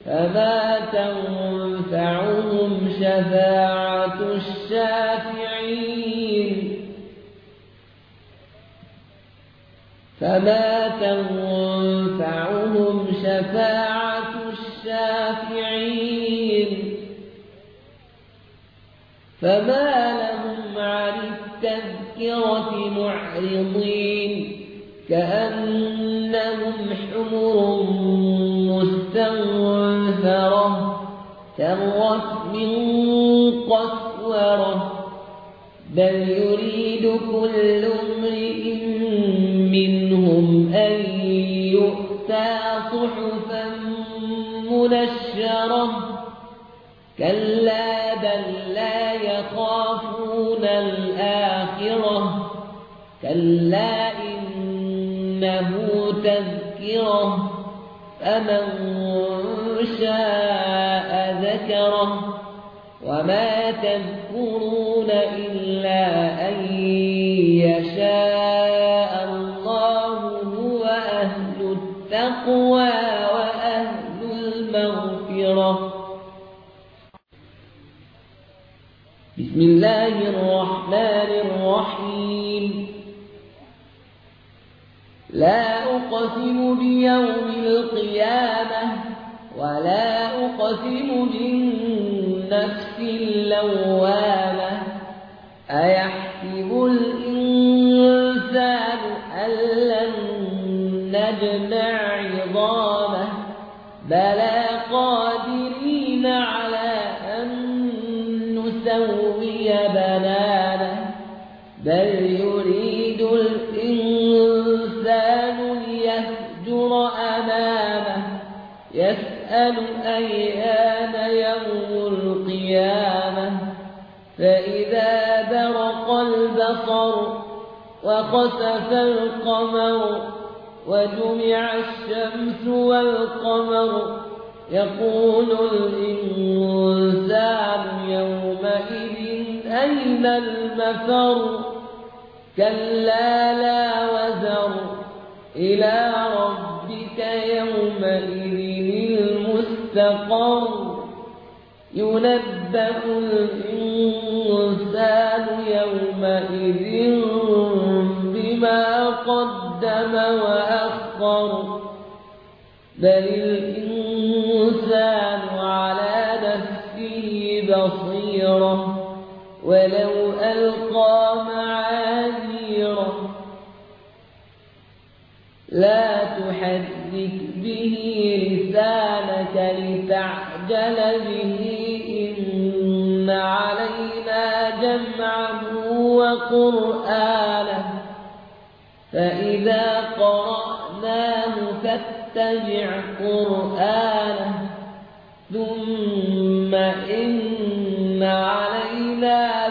فما تنفعهم شفاعة الشافعين فما لهم عن التذكرة معرضين كأنهم حمر مستنفرة فرت من قسورة بل يريد كل امرئ منهم أن يؤتى صحفا منشرة كلا بل لا يخافون الآخرة كلا إنه تذكرة فمن شاء ذكره وما تذكرون إلا أن يشاء الله هو أهل التقوى وأهل المغفرة. بسم الله الرحمن الرحيم. لا أقسم بيوم القيامة ولا أقسم بالنفس اللوامة أيحسب الإنسان أن لن نجمع عظامه بلى قادرين على أن نسوي بنانه بل يريد الإنسان ليفجر أمامه يسأل أيان يوم القيامة فإذا برق البصر وخسف القمر وجمع الشمس والقمر يقول الإنسان يومئذ أين المفر كلا لا وزر إلى ربك يومئذ المستقر ينبأ الإنسان يومئذ بما قدم وأخر بل الإنسان على نفسه بصيرة ولو ألقى معاذيره لا تحرك به لسانك لتعجل به إن علينا جمعه وقرآنه فإذا قرأناه فاتبع قرآنه ثم إن علينا